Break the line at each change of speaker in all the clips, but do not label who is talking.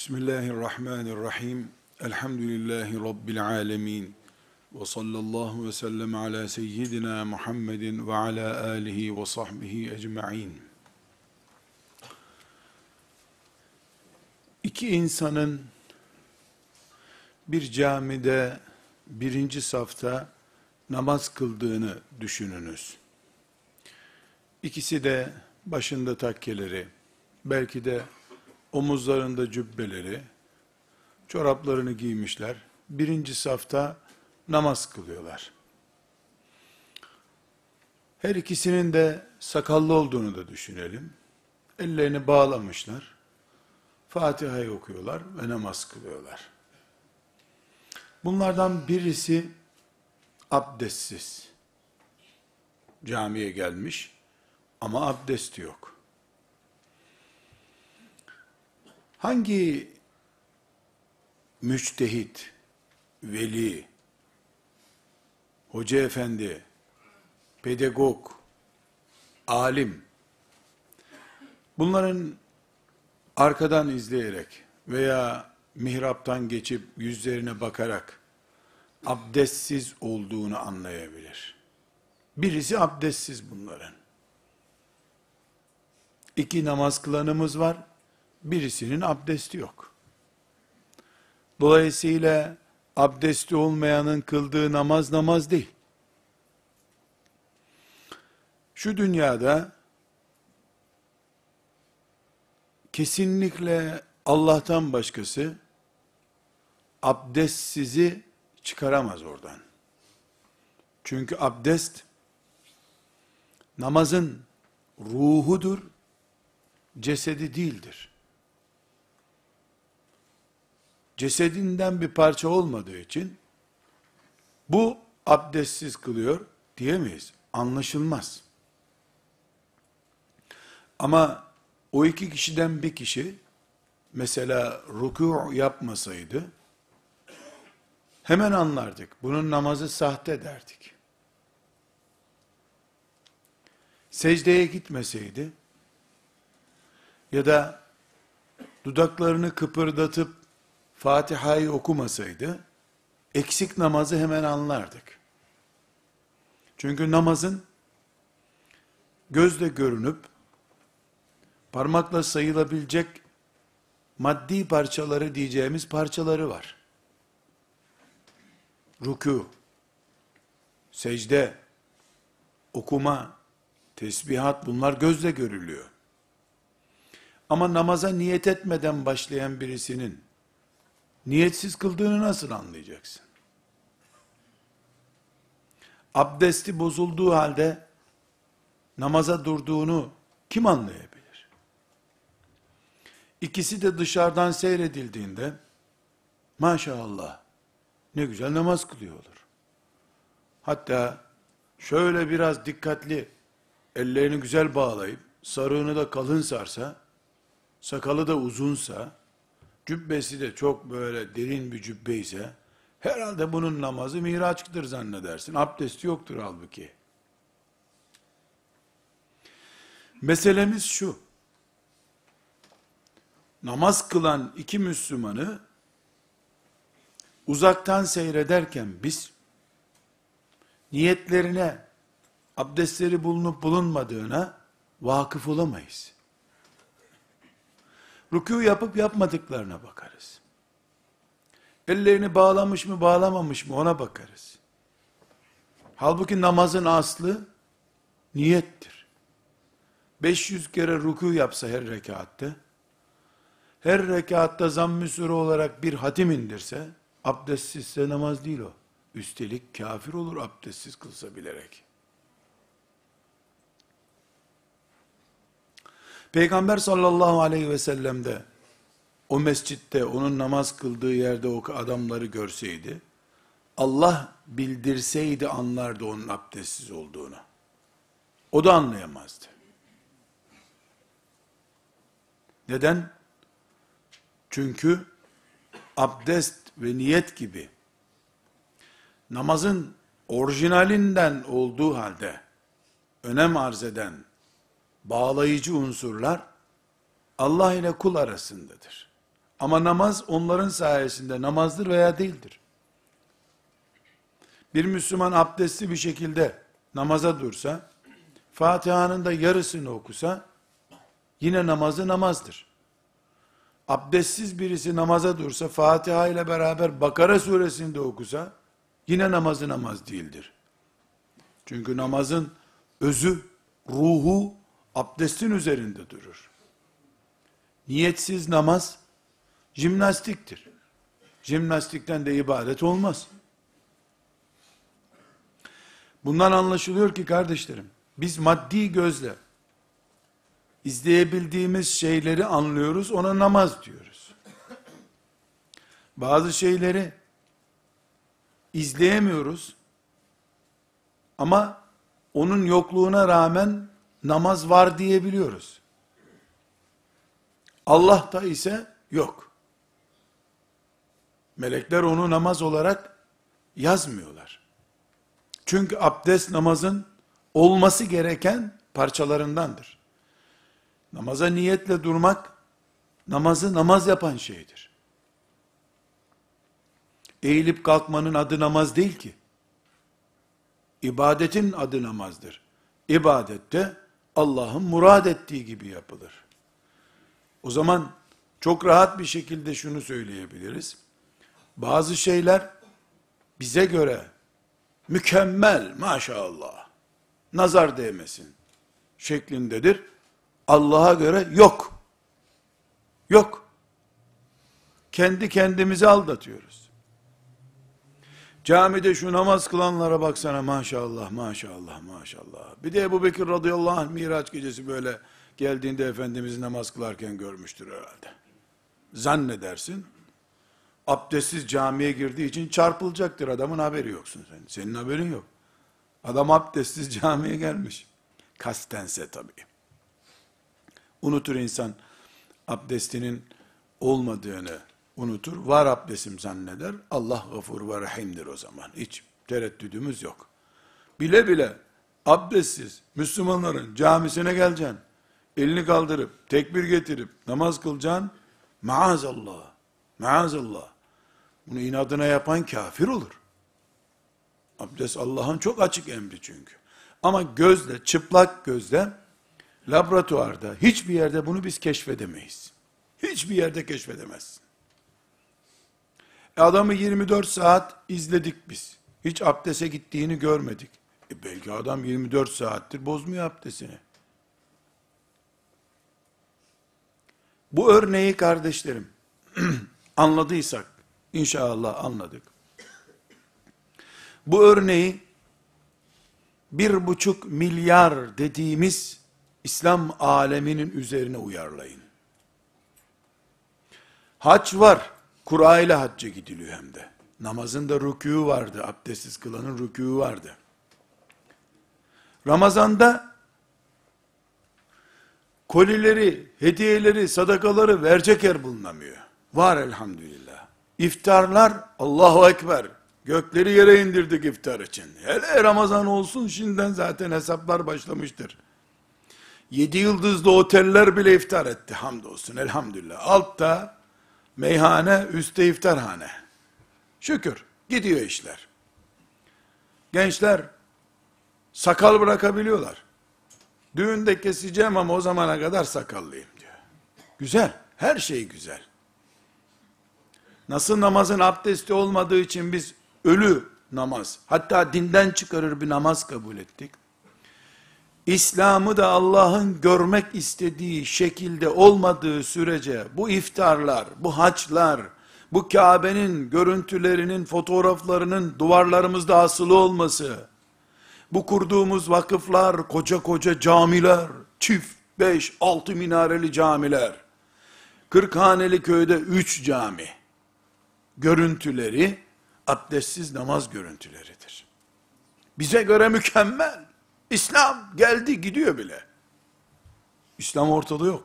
Bismillahirrahmanirrahim. Elhamdülillahi Rabbil alemin. Ve sallallahu ve sellem ala seyyidina Muhammedin ve ala alihi ve sahbihi ecma'in. İki insanın bir camide birinci safta namaz kıldığını düşününüz. İkisi de başında takkeleri, belki de omuzlarında cübbeleri, çoraplarını giymişler. Birinci safta namaz kılıyorlar. Her ikisinin de sakallı olduğunu da düşünelim. Ellerini bağlamışlar. Fatiha'yı okuyorlar ve namaz kılıyorlar. Bunlardan birisi abdestsiz. Camiye gelmiş ama abdesti yok. Hangi müçtehit, veli, hoca efendi, pedagog, alim, bunların arkadan izleyerek veya mihraptan geçip yüzlerine bakarak abdestsiz olduğunu anlayabilir? Birisi abdestsiz bunların. İki namaz kılanımız var, birisinin abdesti yok. Dolayısıyla abdesti olmayanın kıldığı namaz değil. Şu dünyada kesinlikle Allah'tan başkası abdestsizi çıkaramaz oradan. Çünkü abdest namazın ruhudur, cesedi değildir. Cesedinden bir parça olmadığı için bu abdestsiz kılıyor diyemeyiz. Anlaşılmaz. Ama o iki kişiden bir kişi mesela rükû yapmasaydı hemen anlardık. Bunun namazı sahte derdik. Secdeye gitmeseydi ya da dudaklarını kıpırdatıp Fatiha'yı okumasaydı, eksik namazı hemen anlardık. Çünkü namazın gözle görünüp, parmakla sayılabilecek maddi parçaları diyeceğimiz parçaları var. Rükû, secde, okuma, tesbihat, bunlar gözle görülüyor. Ama namaza niyet etmeden başlayan birisinin niyetsiz kıldığını nasıl anlayacaksın? Abdesti bozulduğu halde namaza durduğunu kim anlayabilir? İkisi de dışarıdan seyredildiğinde maşallah ne güzel namaz kılıyor olur. Hatta şöyle biraz dikkatli ellerini güzel bağlayıp sarığını da kalın sarsa, sakalı da uzunsa, cübbesi de çok böyle derin bir cübbe ise, herhalde bunun namazı miraçtır zannedersin. Abdesti yoktur halbuki. Meselemiz şu: namaz kılan iki Müslümanı uzaktan seyrederken biz, niyetlerine, abdestleri bulunup bulunmadığına vakıf olamayız. Rükû yapıp yapmadıklarına bakarız. Ellerini bağlamış mı bağlamamış mı ona bakarız. Halbuki namazın aslı niyettir. 500 kere rükû yapsa her rekatte, her rekatta zamm-ı sure olarak bir hatim indirse, abdestsizse namaz değil o. Üstelik kafir olur abdestsiz kılsa bilerek. Peygamber sallallahu aleyhi ve sellem de o mescitte, onun namaz kıldığı yerde o adamları görseydi, Allah bildirseydi anlardı onun abdestsiz olduğunu. O da anlayamazdı. Neden? Çünkü abdest ve niyet gibi namazın orijinalinden olduğu halde önem arz eden bağlayıcı unsurlar Allah ile kul arasındadır. Ama namaz onların sayesinde namazdır veya değildir. Bir Müslüman abdestli bir şekilde namaza dursa, Fatiha'nın da yarısını okusa, yine namazı namazdır. Abdestsiz birisi namaza dursa, Fatiha ile beraber Bakara suresini de okusa, yine namazı namaz değildir. Çünkü namazın özü, ruhu, abdestin üzerinde durur. Niyetsiz namaz, jimnastiktir. Jimnastikten de ibadet olmaz. Bundan anlaşılıyor ki kardeşlerim, biz maddi gözle izleyebildiğimiz şeyleri anlıyoruz, ona namaz diyoruz. Bazı şeyleri izleyemiyoruz ama onun yokluğuna rağmen namaz var diyebiliyoruz. Allah'ta ise yok. Melekler onu namaz olarak yazmıyorlar. Çünkü abdest namazın olması gereken parçalarındandır. Namaza niyetle durmak, namazı namaz yapan şeydir. Eğilip kalkmanın adı namaz değil ki. İbadetin adı namazdır. İbadette Allah'ın murad ettiği gibi yapılır. O zaman çok rahat bir şekilde şunu söyleyebiliriz. Bazı şeyler bize göre mükemmel, maşallah, nazar değmesin şeklindedir. Allah'a göre yok. Yok. Kendi kendimizi aldatıyoruz. Camide şu namaz kılanlara baksana, maşallah, maşallah, maşallah. Bir de Ebu Bekir radıyallahu anh Miraç gecesi böyle geldiğinde Efendimiz namaz kılarken görmüştür herhalde. Zannedersin, abdestsiz camiye girdiği için çarpılacaktır, adamın haberi yoksun sen. Senin haberin yok. Adam abdestsiz camiye gelmiş. Kastense tabii. Unutur insan, abdestinin olmadığını unutur. Var abdestim zanneder. Allah gafur ve rahimdir o zaman. Hiç tereddüdümüz yok. Bile bile abdestsiz Müslümanların camisine geleceksin. Elini kaldırıp, tekbir getirip, namaz kılacaksın. Maazallah. Maazallah. Bunu inadına yapan kafir olur. Abdest Allah'ın çok açık emri çünkü. Ama gözle, çıplak gözle, laboratuvarda, hiçbir yerde bunu biz keşfedemeyiz. Hiçbir yerde keşfedemezsin. Adamı 24 saat izledik biz. Hiç abdese gittiğini görmedik. Belki adam 24 saattir bozmuyor abdestini. Bu örneği kardeşlerim, anladıysak, inşallah anladık. Bu örneği 1,5 milyar dediğimiz İslam aleminin üzerine uyarlayın. Hac var, Kur'a ile hacca gidiliyor hem de. Namazın da rükû vardı, abdestsiz kılanın rükû vardı. Ramazanda kolileri, hediyeleri, sadakaları verecek yer bulunamıyor. Var elhamdülillah. İftarlar, Allahu Ekber. Gökleri yere indirdik iftar için. Hele Ramazan olsun, şimdiden zaten hesaplar başlamıştır. 7 yıldızlı oteller bile iftar etti, hamdolsun, elhamdülillah. Altta meyhane, üstte iftarhane. Şükür, gidiyor işler. Gençler sakal bırakabiliyorlar. Düğünde keseceğim ama o zamana kadar sakallıyım diyor. Güzel, her şey güzel. Nasıl namazın abdesti olmadığı için biz ölü namaz, hatta dinden çıkarır bir namaz kabul ettik. İslam'ı da Allah'ın görmek istediği şekilde olmadığı sürece bu iftarlar, bu haçlar, bu Kabe'nin görüntülerinin, fotoğraflarının duvarlarımızda asılı olması, bu kurduğumuz vakıflar, koca koca camiler, çift, 5, 6 minareli camiler, Kırkhaneli köyde 3 cami, görüntüleri, abdestsiz namaz görüntüleridir. Bize göre mükemmel. İslam geldi gidiyor bile. İslam ortada yok.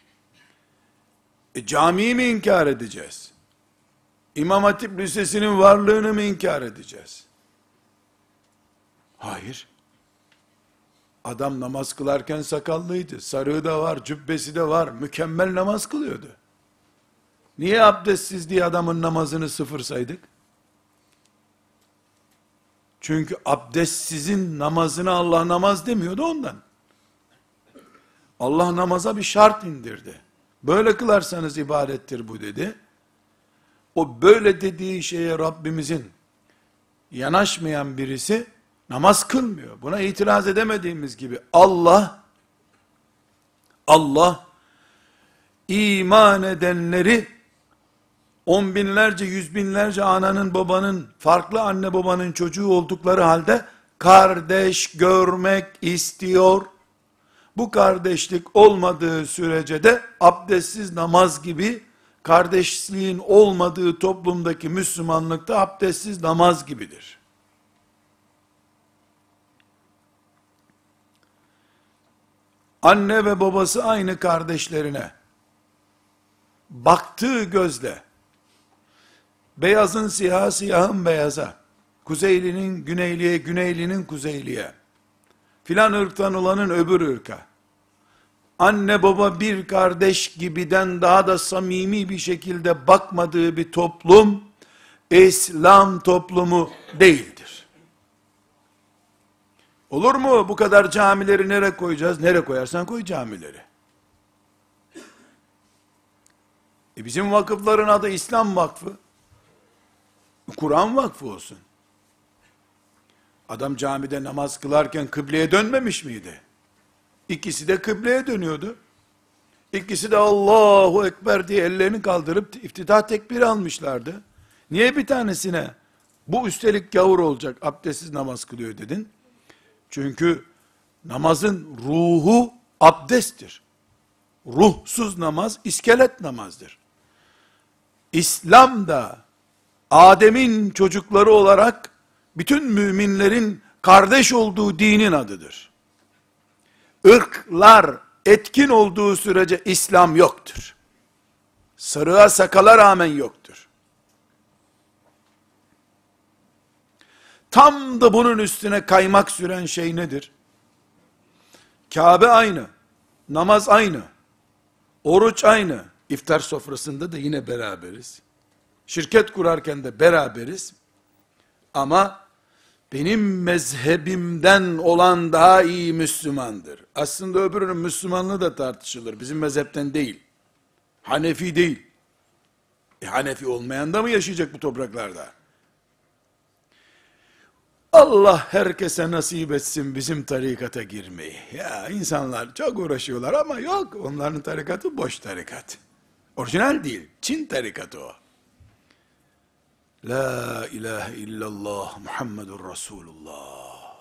Camiyi mi inkar edeceğiz? İmam Hatip Lisesi'nin varlığını mı inkar edeceğiz? Hayır. Adam namaz kılarken sakallıydı. Sarığı da var, cübbesi de var. Mükemmel namaz kılıyordu. Niye abdestsiz diye adamın namazını sıfır saydık? Çünkü abdestsizin namazına Allah namaz demiyordu ondan. Allah namaza bir şart indirdi. Böyle kılarsanız ibadettir bu dedi. O böyle dediği şeye Rabbimizin yanaşmayan birisi namaz kılmıyor. Buna itiraz edemediğimiz gibi Allah iman edenleri on binlerce, yüz binlerce ananın babanın, farklı anne babanın çocuğu oldukları halde kardeş görmek istiyor. Bu kardeşlik olmadığı sürece de abdestsiz namaz gibi kardeşliğin olmadığı toplumdaki Müslümanlıkta abdestsiz namaz gibidir. Anne ve babası aynı kardeşlerine baktığı gözle beyazın siyaha, siyahın beyaza, kuzeylinin güneyliye, güneylinin kuzeyliye, filan ırktan olanın öbür ırka, anne baba bir kardeş gibiden daha da samimi bir şekilde bakmadığı bir toplum, İslam toplumu değildir. Olur mu? Bu kadar camileri nereye koyacağız? Nereye koyarsan koy camileri. Bizim vakıfların adı İslam Vakfı. Kur'an Vakfı olsun. Adam camide namaz kılarken kıbleye dönmemiş miydi? İkisi de kıbleye dönüyordu. İkisi de Allahu Ekber diye ellerini kaldırıp iftitah tekbiri almışlardı. Niye bir tanesine bu üstelik gavur olacak, abdestsiz namaz kılıyor dedin? Çünkü namazın ruhu abdesttir. Ruhsuz namaz iskelet namazdır. İslam da Adem'in çocukları olarak bütün müminlerin kardeş olduğu dinin adıdır. Irklar etkin olduğu sürece İslam yoktur. Sarığa sakala rağmen yoktur. Tam da bunun üstüne kaymak süren şey nedir? Kabe aynı, namaz aynı, oruç aynı, iftar sofrasında da yine beraberiz. Şirket kurarken de beraberiz. Ama benim mezhebimden olan daha iyi Müslümandır. Aslında öbürünün Müslümanlığı da tartışılır. Bizim mezhepten değil. Hanefi değil. Hanefi olmayan da mı yaşayacak bu topraklarda? Allah herkese nasip etsin bizim tarikata girmeyi. Ya insanlar çok uğraşıyorlar ama yok, onların tarikatı boş tarikat. Orijinal değil, Çin tarikatı o. La ilahe illallah Muhammedur Resulullah.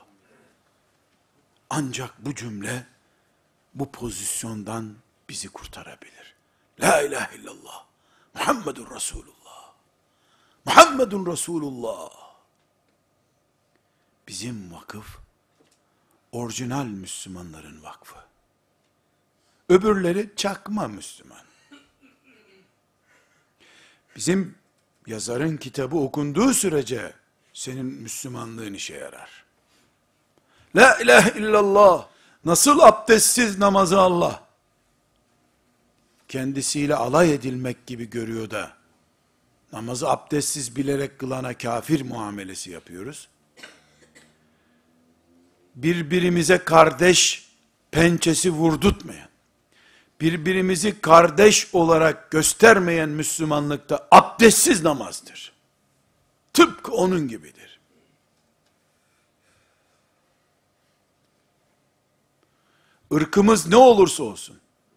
Ancak bu cümle bu pozisyondan bizi kurtarabilir. La ilahe illallah Muhammedur Resulullah. Muhammedun Resulullah. Bizim vakıf orijinal Müslümanların vakfı. Öbürleri çakma Müslüman. Bizim yazarın kitabı okunduğu sürece senin Müslümanlığın işe yarar. La ilahe illallah, nasıl abdestsiz namazı Allah kendisiyle alay edilmek gibi görüyor da namazı abdestsiz bilerek kılana kafir muamelesi yapıyoruz. Birbirimize kardeş pençesi vurdurtmayan, birbirimizi kardeş olarak göstermeyen Müslümanlıkta abdestsiz namazdır. Tıpkı onun gibidir. Irkımız ne olursa olsun,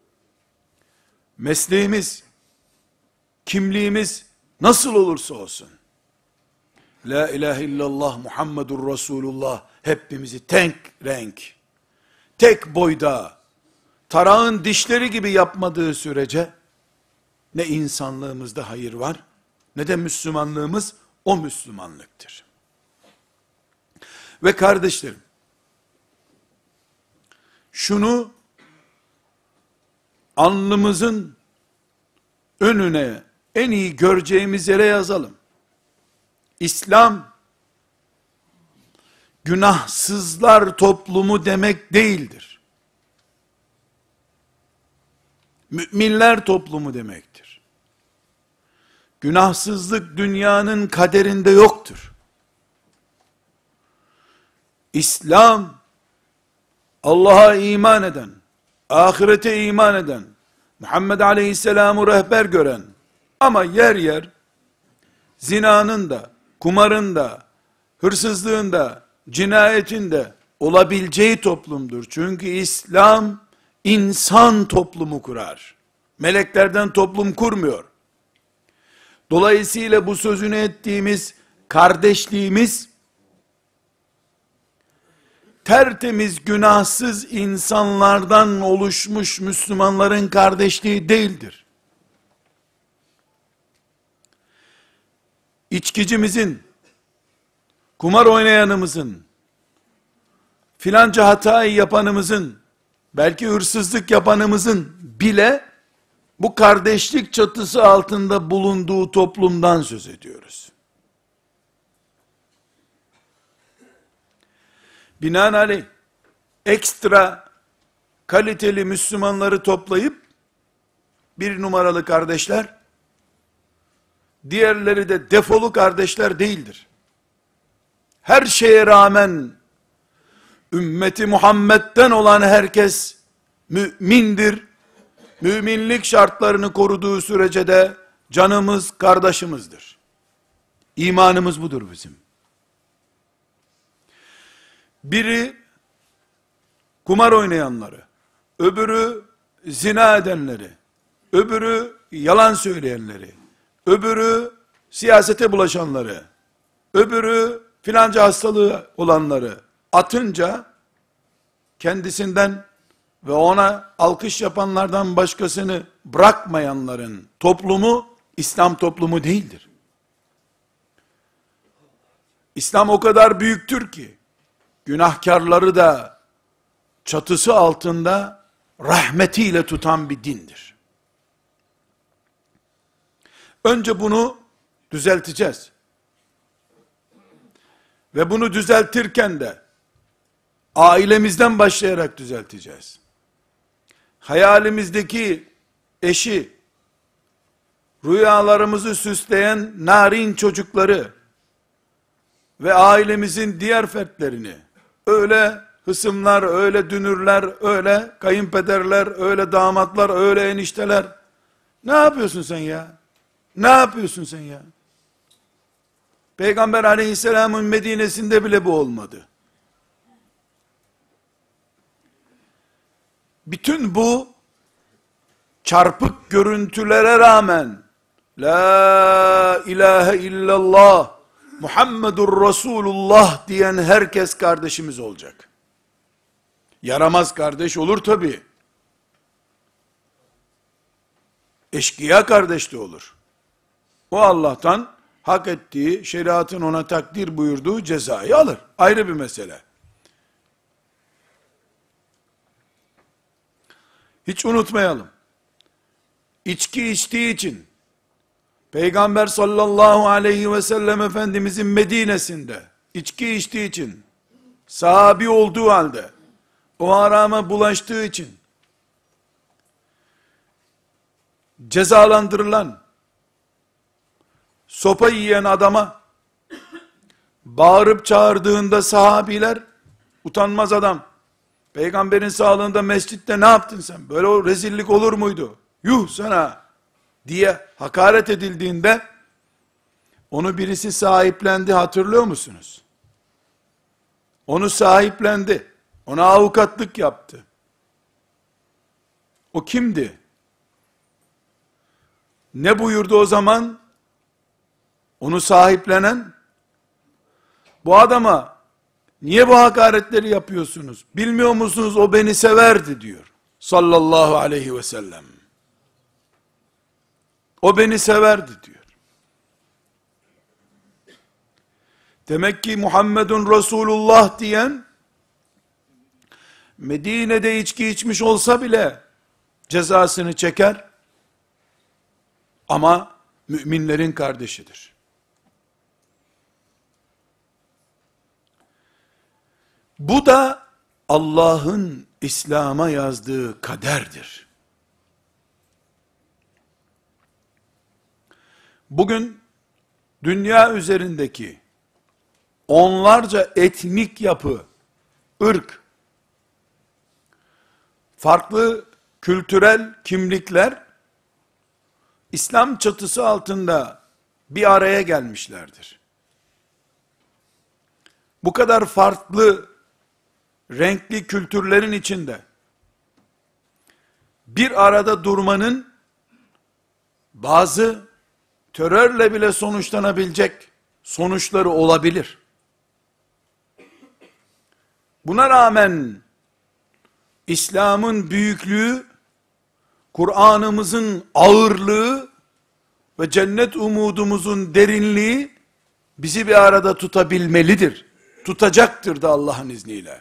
mesleğimiz, kimliğimiz nasıl olursa olsun, La ilahe illallah Muhammedur Resulullah hepimizi tek renk, tek boyda, tarağın dişleri gibi yapmadığı sürece, ne insanlığımızda hayır var, ne de Müslümanlığımız o Müslümanlıktır. Ve kardeşlerim, şunu alnımızın önüne en iyi göreceğimiz yere yazalım. İslam, günahsızlar toplumu demek değildir. Müminler toplumu demektir. Günahsızlık dünyanın kaderinde yoktur. İslam, Allah'a iman eden, ahirete iman eden, Muhammed Aleyhisselam'ı rehber gören, ama yer yer zinanın da, kumarın da, hırsızlığın da, cinayetin de olabileceği toplumdur. Çünkü İslam insan toplumu kurar. Meleklerden toplum kurmuyor. Dolayısıyla bu sözünü ettiğimiz kardeşliğimiz, tertemiz, günahsız insanlardan oluşmuş Müslümanların kardeşliği değildir. İçkicimizin, kumar oynayanımızın, filanca hatayı yapanımızın, belki hırsızlık yapanımızın bile bu kardeşlik çatısı altında bulunduğu toplumdan söz ediyoruz. Binaenaleyh ekstra kaliteli Müslümanları toplayıp bir numaralı kardeşler, diğerleri de defolu kardeşler değildir. Her şeye rağmen ümmeti Muhammed'den olan herkes mümindir. Müminlik şartlarını koruduğu sürece de canımız kardeşimizdir. İmanımız budur bizim. Biri kumar oynayanları, öbürü zina edenleri, öbürü yalan söyleyenleri, öbürü siyasete bulaşanları, öbürü filanca hastalığı olanları atınca, kendisinden ve ona alkış yapanlardan başkasını bırakmayanların toplumu, İslam toplumu değildir. İslam o kadar büyüktür ki, günahkarları da çatısı altında rahmetiyle tutan bir dindir. Önce bunu düzelteceğiz. Ve bunu düzeltirken de ailemizden başlayarak düzelteceğiz. Hayalimizdeki eşi, rüyalarımızı süsleyen narin çocukları ve ailemizin diğer fertlerini, öyle hısımlar, öyle dünürler, öyle kayınpederler, öyle damatlar, öyle enişteler, ne yapıyorsun sen ya? Ne yapıyorsun sen ya? Peygamber aleyhisselamın Medine'sinde bile bu olmadı. Bütün bu çarpık görüntülere rağmen La ilahe illallah Muhammedur Resulullah diyen herkes kardeşimiz olacak. Yaramaz kardeş olur tabi. Eşkıya kardeş de olur. O Allah'tan hak ettiği, şeriatın ona takdir buyurduğu cezayı alır. Ayrı bir mesele. Hiç unutmayalım. İçki içtiği için Peygamber sallallahu aleyhi ve sellem Efendimizin Medine'sinde içki içtiği için, sahabi olduğu halde o harama bulaştığı için cezalandırılan, sopa yiyen adama bağırıp çağırdığında sahabiler, utanmaz adam, Peygamberin sağlığında mescitte ne yaptın sen? Böyle o rezillik olur muydu? Yuh sana diye hakaret edildiğinde onu birisi sahiplendi, hatırlıyor musunuz? Onu sahiplendi. Ona avukatlık yaptı. O kimdi? Ne buyurdu o zaman? Onu sahiplenen, bu adama niye bu hakaretleri yapıyorsunuz? Bilmiyor musunuz o beni severdi diyor. Sallallahu aleyhi ve sellem. O beni severdi diyor. Demek ki Muhammedun Resulullah diyen, Medine'de içki içmiş olsa bile cezasını çeker, ama müminlerin kardeşidir. Bu da Allah'ın İslam'a yazdığı kaderdir. Bugün dünya üzerindeki onlarca etnik yapı, ırk, farklı kültürel kimlikler İslam çatısı altında bir araya gelmişlerdir. Bu kadar farklı renkli kültürlerin içinde bir arada durmanın bazı terörle bile sonuçlanabilecek sonuçları olabilir. Buna rağmen İslam'ın büyüklüğü, Kur'an'ımızın ağırlığı ve cennet umudumuzun derinliği bizi bir arada tutabilmelidir. Tutacaktır da Allah'ın izniyle.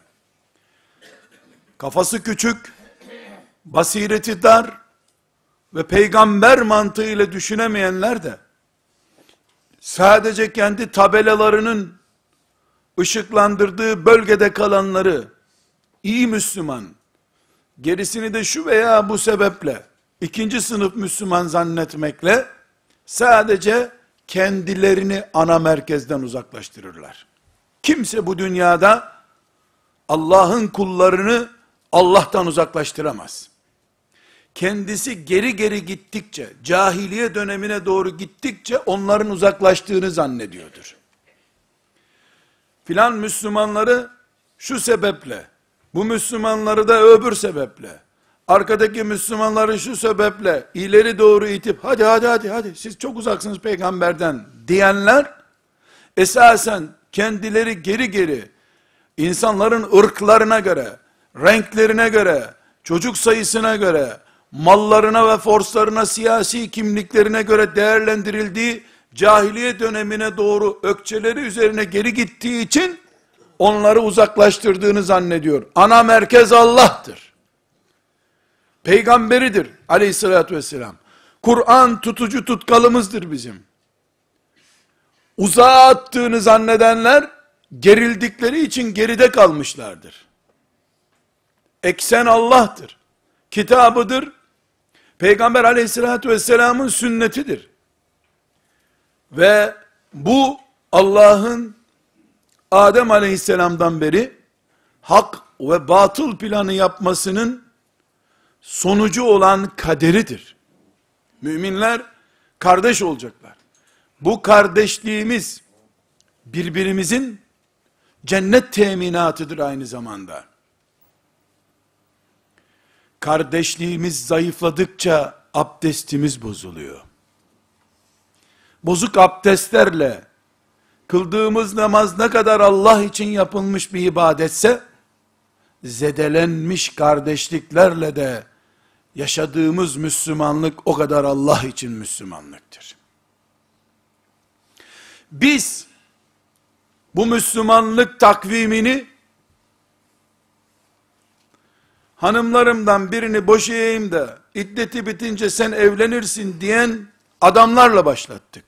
Kafası küçük, basireti dar ve peygamber mantığıyla düşünemeyenler de sadece kendi tabelalarının ışıklandırdığı bölgede kalanları iyi Müslüman, gerisini de şu veya bu sebeple ikinci sınıf Müslüman zannetmekle sadece kendilerini ana merkezden uzaklaştırırlar. Kimse bu dünyada Allah'ın kullarını Allah'tan uzaklaştıramaz. Kendisi geri geri gittikçe, cahiliye dönemine doğru gittikçe onların uzaklaştığını zannediyordur. Filan Müslümanları şu sebeple, bu Müslümanları da öbür sebeple, arkadaki Müslümanları şu sebeple ileri doğru itip hadi siz çok uzaksınız peygamberden diyenler esasen kendileri geri geri insanların ırklarına göre, renklerine göre, çocuk sayısına göre, mallarına ve forslarına, siyasi kimliklerine göre değerlendirildiği cahiliye dönemine doğru ökçeleri üzerine geri gittiği için onları uzaklaştırdığını zannediyor. Ana merkez Allah'tır. Peygamberidir aleyhissalatü vesselam. Kur'an tutucu tutkalımızdır bizim. Uzağa attığını zannedenler gerildikleri için geride kalmışlardır. Eksen Allah'tır. Kitabıdır. Peygamber aleyhissalatü vesselamın sünnetidir. Ve bu Allah'ın Adem aleyhisselamdan beri hak ve batıl planı yapmasının sonucu olan kaderidir. Müminler kardeş olacaklar. Bu kardeşliğimiz birbirimizin cennet teminatıdır aynı zamanda. Kardeşliğimiz zayıfladıkça abdestimiz bozuluyor. Bozuk abdestlerle kıldığımız namaz ne kadar Allah için yapılmış bir ibadetse, zedelenmiş kardeşliklerle de yaşadığımız Müslümanlık o kadar Allah için Müslümanlıktır. Biz bu Müslümanlık takvimini hanımlarımdan birini boşayayım da iddeti bitince sen evlenirsin diyen adamlarla başlattık.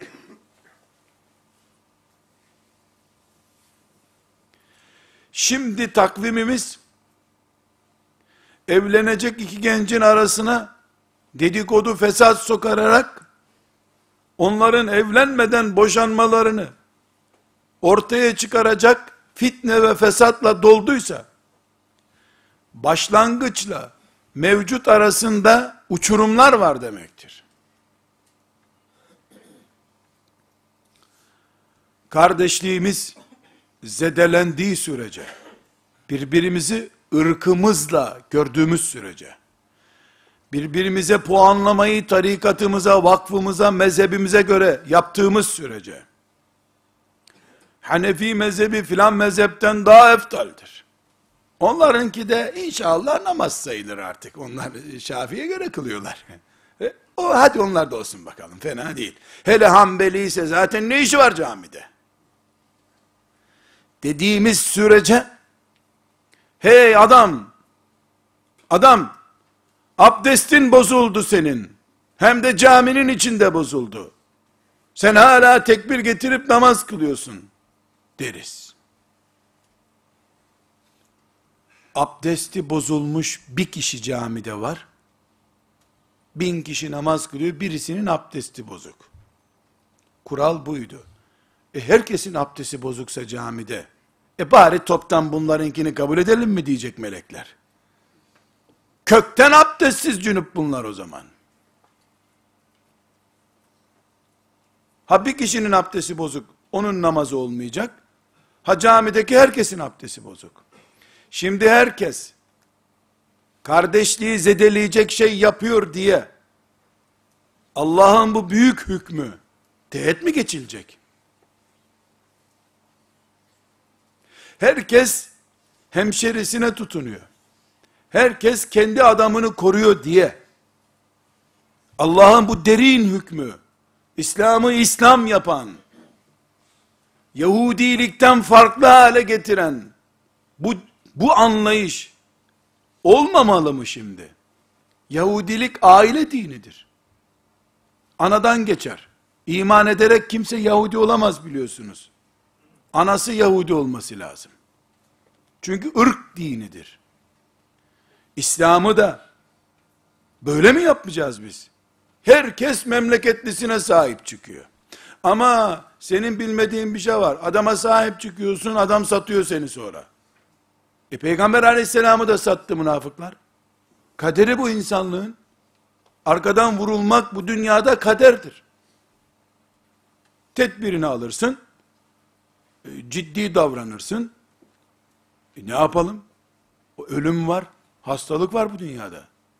Şimdi takvimimiz evlenecek iki gencin arasına dedikodu, fesat sokarak onların evlenmeden boşanmalarını ortaya çıkaracak fitne ve fesatla dolduysa, başlangıçla mevcut arasında uçurumlar var demektir. Kardeşliğimiz zedelendiği sürece, birbirimizi ırkımızla gördüğümüz sürece, birbirimize puanlamayı tarikatımıza, vakfımıza, mezhebimize göre yaptığımız sürece, Hanefi mezhebi filan mezhepten daha eftaldir. Onlarınki de inşallah namaz sayılır artık. Onlar Şafii'ye göre kılıyorlar. Hadi onlar da olsun bakalım, fena değil. Hele Hanbeli ise zaten ne işi var camide? Dediğimiz sürece, hey adam, abdestin bozuldu senin, hem de caminin içinde bozuldu. Sen hala tekbir getirip namaz kılıyorsun deriz. Abdesti bozulmuş bir kişi camide var. 1000 kişi namaz kılıyor, birisinin abdesti bozuk. Kural buydu. Herkesin abdesti bozuksa camide, bari toptan bunlarınkini kabul edelim mi diyecek melekler. Kökten abdestsiz cünüp bunlar o zaman. Ha bir kişinin abdesti bozuk, onun namazı olmayacak. Ha camideki herkesin abdesti bozuk. Şimdi herkes, kardeşliği zedeleyecek şey yapıyor diye, Allah'ın bu büyük hükmü, teğet mi geçilecek? Herkes, hemşerisine tutunuyor. Herkes kendi adamını koruyor diye, Allah'ın bu derin hükmü, İslam'ı İslam yapan, Yahudilikten farklı hale getiren, bu anlayış, olmamalı mı şimdi? Yahudilik aile dinidir. Anadan geçer. İman ederek kimse Yahudi olamaz biliyorsunuz. Anası Yahudi olması lazım. Çünkü ırk dinidir. İslam'ı da böyle mi yapmayacağız biz? Herkes memleketlisine sahip çıkıyor. Ama senin bilmediğin bir şey var. Adama sahip çıkıyorsun, adam satıyor seni sonra. Peygamber aleyhisselamı da sattı münafıklar. Kaderi bu insanlığın. Arkadan vurulmak bu dünyada kaderdir. Tedbirini alırsın, ciddi davranırsın. Ne yapalım? O ölüm var, hastalık var bu dünyada.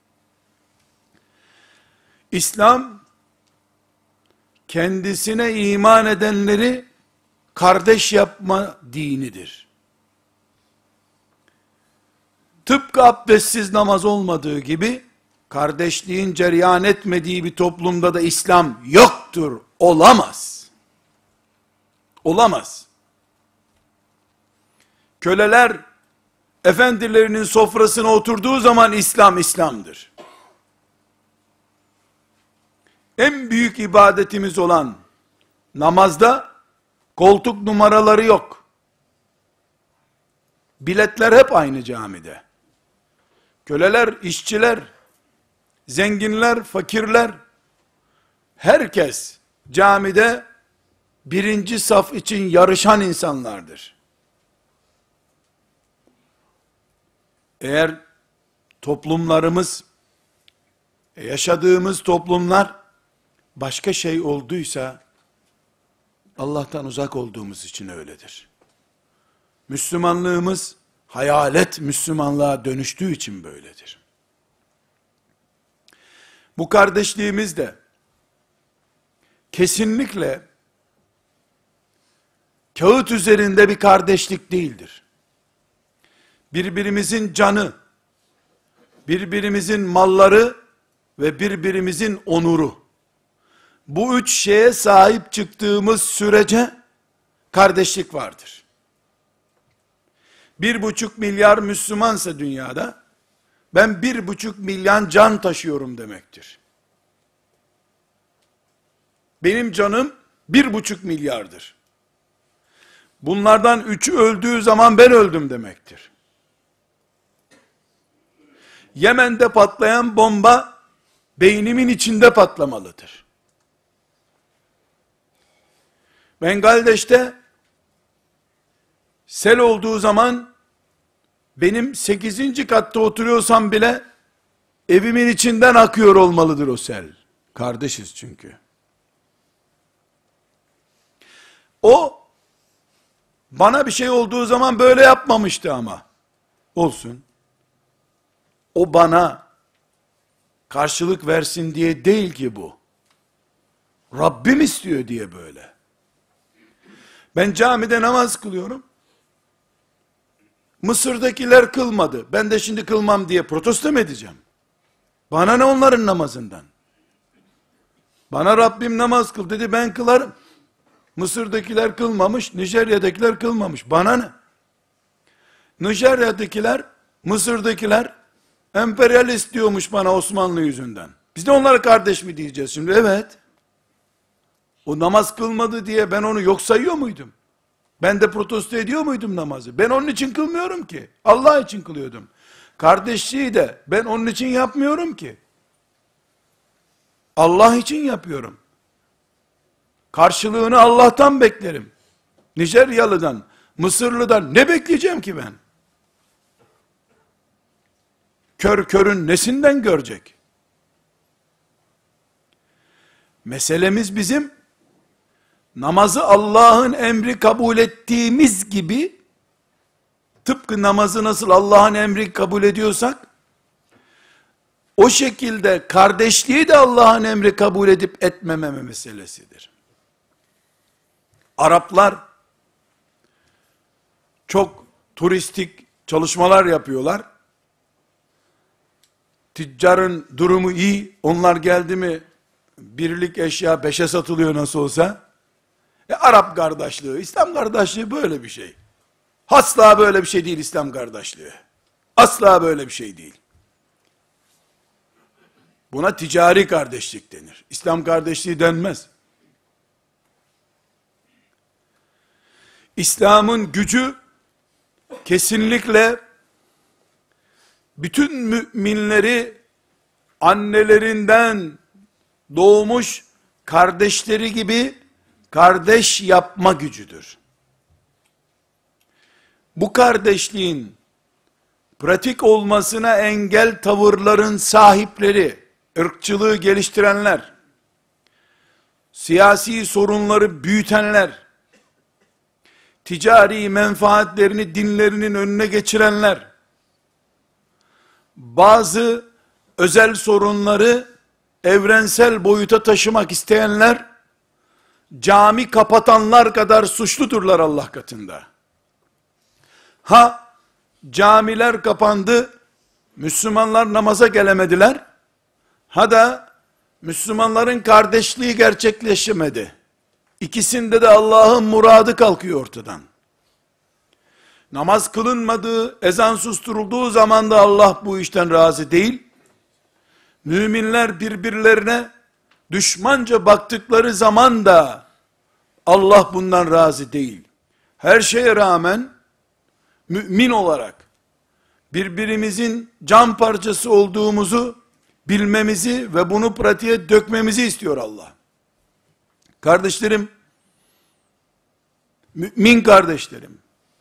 İslam, kendisine iman edenleri kardeş yapma dinidir. Tıpkı abdestsiz namaz olmadığı gibi, kardeşliğin cereyan etmediği bir toplumda da İslam yoktur, olamaz. Olamaz. Köleler, efendilerinin sofrasına oturduğu zaman İslam, İslam'dır. En büyük ibadetimiz olan namazda koltuk numaraları yok. Biletler hep aynı camide. Köleler, işçiler, zenginler, fakirler, herkes camide birinci saf için yarışan insanlardır. Eğer toplumlarımız, yaşadığımız toplumlar başka şey olduysa, Allah'tan uzak olduğumuz için öyledir. Müslümanlığımız, hayalet Müslümanlığa dönüştüğü için böyledir. Bu kardeşliğimiz de, kesinlikle, kağıt üzerinde bir kardeşlik değildir. Birbirimizin canı, birbirimizin malları ve birbirimizin onuru. Bu üç şeye sahip çıktığımız sürece kardeşlik vardır. 1,5 milyar Müslümansa dünyada, ben 1,5 milyon can taşıyorum demektir. Benim canım 1,5 milyardır. Bunlardan 3'ü öldüğü zaman ben öldüm demektir. Yemen'de patlayan bomba, beynimin içinde patlamalıdır. Bangladeş'te sel olduğu zaman, benim 8. katta oturuyorsam bile, evimin içinden akıyor olmalıdır o sel. Kardeşiz çünkü. O, bana bir şey olduğu zaman böyle yapmamıştı ama. Olsun. O bana karşılık versin diye değil ki bu. Rabbim istiyor diye böyle. Ben camide namaz kılıyorum. Mısır'dakiler kılmadı. Ben de şimdi kılmam diye protesto mu edeceğim? Bana ne onların namazından? Bana Rabbim namaz kıl dedi, ben kılarım. Mısır'dakiler kılmamış, Nijerya'dakiler kılmamış. Bana ne? Nijerya'dakiler, Mısır'dakiler emperyalist diyormuş bana Osmanlı yüzünden. Biz de onlara kardeş mi diyeceğiz şimdi? Evet. O namaz kılmadı diye ben onu yok sayıyor muydum? Ben de protesto ediyor muydum namazı? Ben onun için kılmıyorum ki. Allah için kılıyordum. Kardeşliği de ben onun için yapmıyorum ki. Allah için yapıyorum. Karşılığını Allah'tan beklerim. Nijeryalı'dan, Mısırlı'dan ne bekleyeceğim ki ben? Kör körün nesinden görecek? Meselemiz bizim, namazı Allah'ın emri kabul ettiğimiz gibi, tıpkı namazı nasıl Allah'ın emri kabul ediyorsak, o şekilde kardeşliği de Allah'ın emri kabul edip etmememe meselesidir. Araplar çok turistik çalışmalar yapıyorlar. Tüccarın durumu iyi. Onlar geldi mi birlik eşya 5'e satılıyor nasıl olsa. Arap kardeşliği, İslam kardeşliği böyle bir şey. Asla böyle bir şey değil İslam kardeşliği. Asla böyle bir şey değil. Buna ticari kardeşlik denir. İslam kardeşliği denmez. İslam'ın gücü kesinlikle bütün müminleri annelerinden doğmuş kardeşleri gibi kardeş yapma gücüdür. Bu kardeşliğin pratik olmasına engel tavırların sahipleri, ırkçılığı geliştirenler, siyasi sorunları büyütenler, ticari menfaatlerini dinlerinin önüne geçirenler, bazı özel sorunları evrensel boyuta taşımak isteyenler, cami kapatanlar kadar suçludurlar Allah katında. Ha, camiler kapandı, Müslümanlar namaza gelemediler, ha da Müslümanların kardeşliği gerçekleşemedi. İkisinde de Allah'ın muradı kalkıyor ortadan. Namaz kılınmadığı, ezan susturulduğu zaman da Allah bu işten razı değil. Müminler birbirlerine düşmanca baktıkları zaman da Allah bundan razı değil. Her şeye rağmen mümin olarak birbirimizin can parçası olduğumuzu bilmemizi ve bunu pratiğe dökmemizi istiyor Allah. Kardeşlerim, mümin kardeşlerim,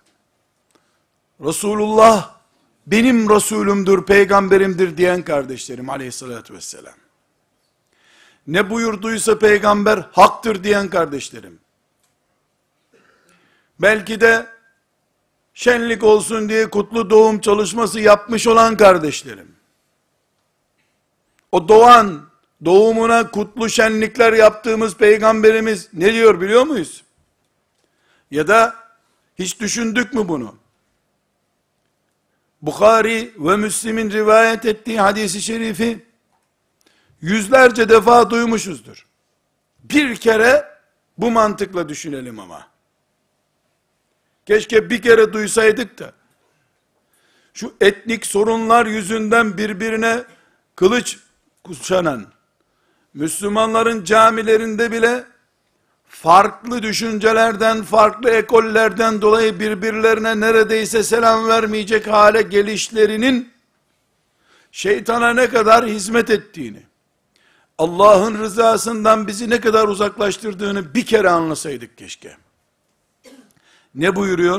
Resulullah benim Resulümdür, peygamberimdir diyen kardeşlerim aleyhissalatü vesselam. Ne buyurduysa peygamber haktır diyen kardeşlerim. Belki de şenlik olsun diye kutlu doğum çalışması yapmış olan kardeşlerim. O doğumuna kutlu şenlikler yaptığımız peygamberimiz ne diyor biliyor muyuz? Ya da hiç düşündük mü bunu? Bukhari ve Müslim'in rivayet ettiği hadisi şerifi yüzlerce defa duymuşuzdur. Bir kere bu mantıkla düşünelim ama. Keşke bir kere duysaydık da şu etnik sorunlar yüzünden birbirine kılıç kuşanan Müslümanların camilerinde bile farklı düşüncelerden, farklı ekollerden dolayı birbirlerine neredeyse selam vermeyecek hale gelişlerinin şeytana ne kadar hizmet ettiğini, Allah'ın rızasından bizi ne kadar uzaklaştırdığını bir kere anlasaydık keşke. Ne buyuruyor?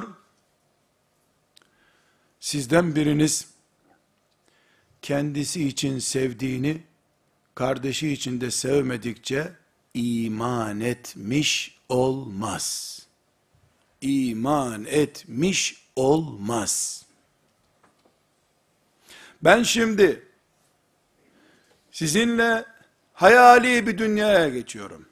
Sizden biriniz kendisi için sevdiğini kardeşi için de sevmedikçe iman etmiş olmaz. İman etmiş olmaz. Ben şimdi sizinle hayali bir dünyaya geçiyorum.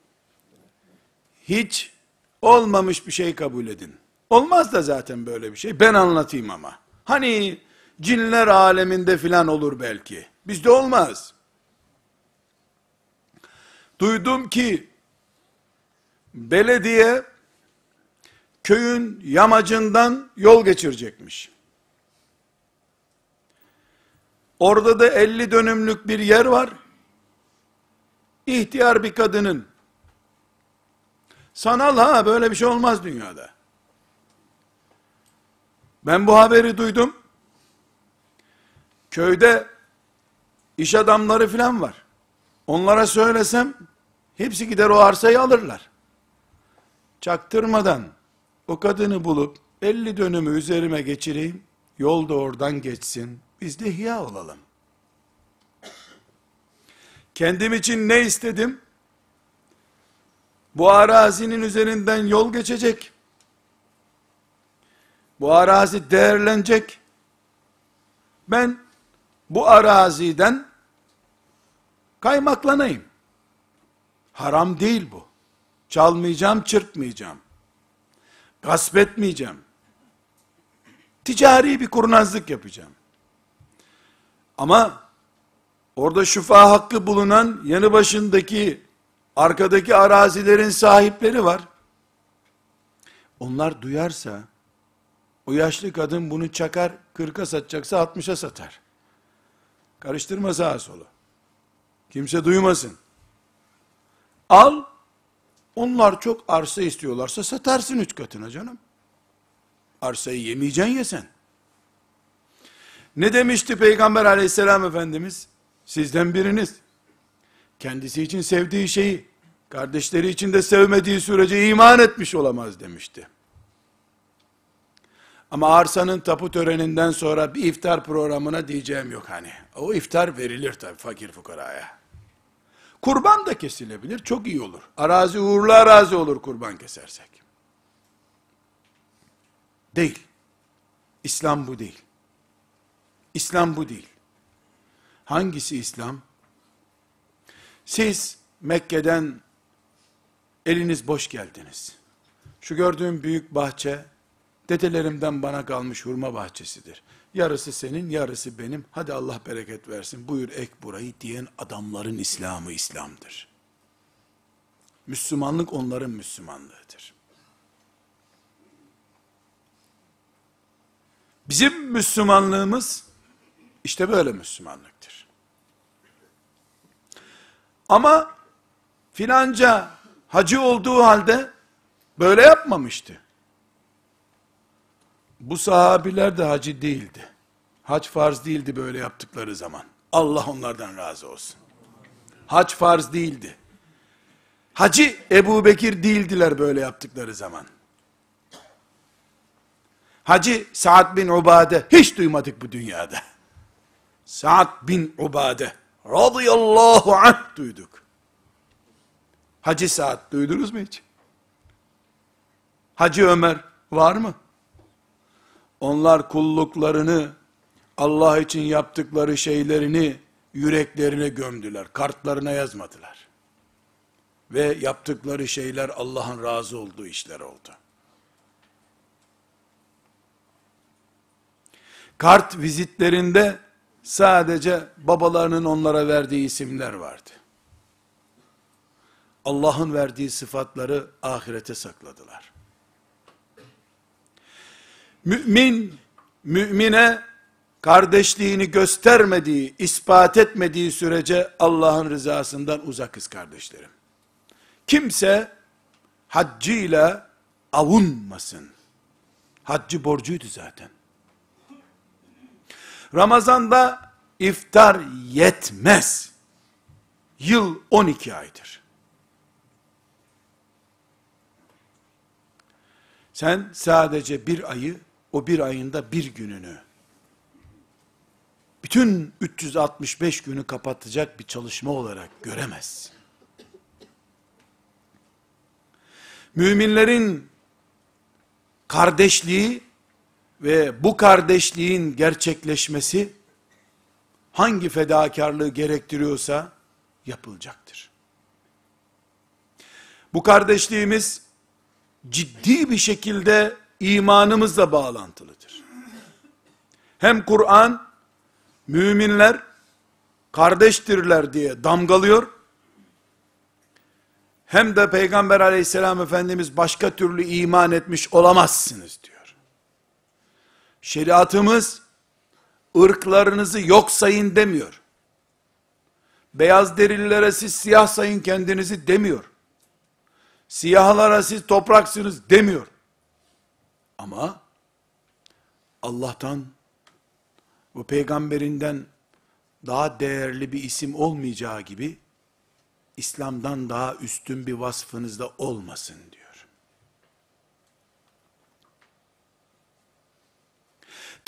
Hiç olmamış bir şey kabul edin. Olmaz da zaten böyle bir şey. Ben anlatayım ama. Hani cinler aleminde filan olur belki. Bizde olmaz. Duydum ki belediye köyün yamacından yol geçirecekmiş. Orada da 50 dönümlük bir yer var. İhtiyar bir kadının, sanal böyle bir şey olmaz dünyada. Ben bu haberi duydum. Köyde iş adamları filan var. Onlara söylesem hepsi gider o arsayı alırlar. çaktırmadan o kadını bulup 50 dönümü üzerime geçireyim, yol da oradan geçsin, biz de ihya olalım. Kendim için ne istedim? Bu arazinin üzerinden yol geçecek. Bu arazi değerlenecek. Ben bu araziden kaymaklanayım. Haram değil bu. Çalmayacağım, çırpmayacağım. Gasp etmeyeceğim. Ticari bir kurnazlık yapacağım. Ama orada şufa hakkı bulunan yanı başındaki arkadaki arazilerin sahipleri var. Onlar duyarsa o yaşlı kadın bunu çakar, 40'a satacaksa 60'a satar. Karıştırma sağa sola. Kimse duymasın. Al, onlar çok arsa istiyorlarsa satarsın 3 katına canım. Arsayı yemeyeceksin ya sen. Ne demişti Peygamber aleyhisselam Efendimiz? Sizden biriniz, kendisi için sevdiği şeyi, kardeşleri için de sevmediği sürece iman etmiş olamaz demişti. Ama arsanın tapu töreninden sonra bir iftar programına diyeceğim yok hani. O iftar verilir tabi fakir fukaraya. Kurban da kesilebilir, çok iyi olur. Arazi uğurlu arazi olur kurban kesersek. Değil. İslam bu değil. İslam bu değil. Hangisi İslam? Siz Mekke'den eliniz boş geldiniz. Şu gördüğüm büyük bahçe, dedelerimden bana kalmış hurma bahçesidir. Yarısı senin, yarısı benim. Hadi Allah bereket versin, buyur ek burayı diyen adamların İslam'ı İslam'dır. Müslümanlık onların Müslümanlığıdır. Bizim Müslümanlığımız işte böyle Müslümanlıktır. Ama filanca hacı olduğu halde böyle yapmamıştı. Bu sahabiler de hacı değildi. Hac farz değildi böyle yaptıkları zaman. Allah onlardan razı olsun. Hac farz değildi. Hacı Ebu Bekir değildiler böyle yaptıkları zaman. Hacı Sa'd bin Ubade hiç duymadık bu dünyada. Sa'd bin Ubade radıyallahu anh duyduk. Hacı Sa'd duydunuz mu hiç? Hacı Ömer var mı? Onlar kulluklarını, Allah için yaptıkları şeylerini yüreklerine gömdüler. Kartlarına yazmadılar. Ve yaptıkları şeyler Allah'ın razı olduğu işler oldu. Kart vizitlerinde sadece babalarının onlara verdiği isimler vardı. Allah'ın verdiği sıfatları ahirete sakladılar. Mümin, mümine kardeşliğini göstermediği, ispat etmediği sürece Allah'ın rızasından uzakız kardeşlerim. Kimse haccıyla avunmasın. Haccı borcuydu zaten. Ramazanda iftar yetmez. Yıl 12 aydır. Sen sadece bir ayı, o bir ayında bir gününü, bütün 365 günü kapatacak bir çalışma olarak göremezsin. Müminlerin kardeşliği ve bu kardeşliğin gerçekleşmesi hangi fedakarlığı gerektiriyorsa yapılacaktır. Bu kardeşliğimiz ciddi bir şekilde imanımızla bağlantılıdır. Hem Kur'an müminler kardeştirler diye damgalıyor, hem de Peygamber aleyhisselam Efendimiz başka türlü iman etmiş olamazsınız diyor. Şeriatımız ırklarınızı yok sayın demiyor. Beyaz derililere siz siyah sayın kendinizi demiyor. Siyahlara siz topraksınız demiyor. Ama Allah'tan bu peygamberinden daha değerli bir isim olmayacağı gibi İslam'dan daha üstün bir vasfınız da olmasın diyor.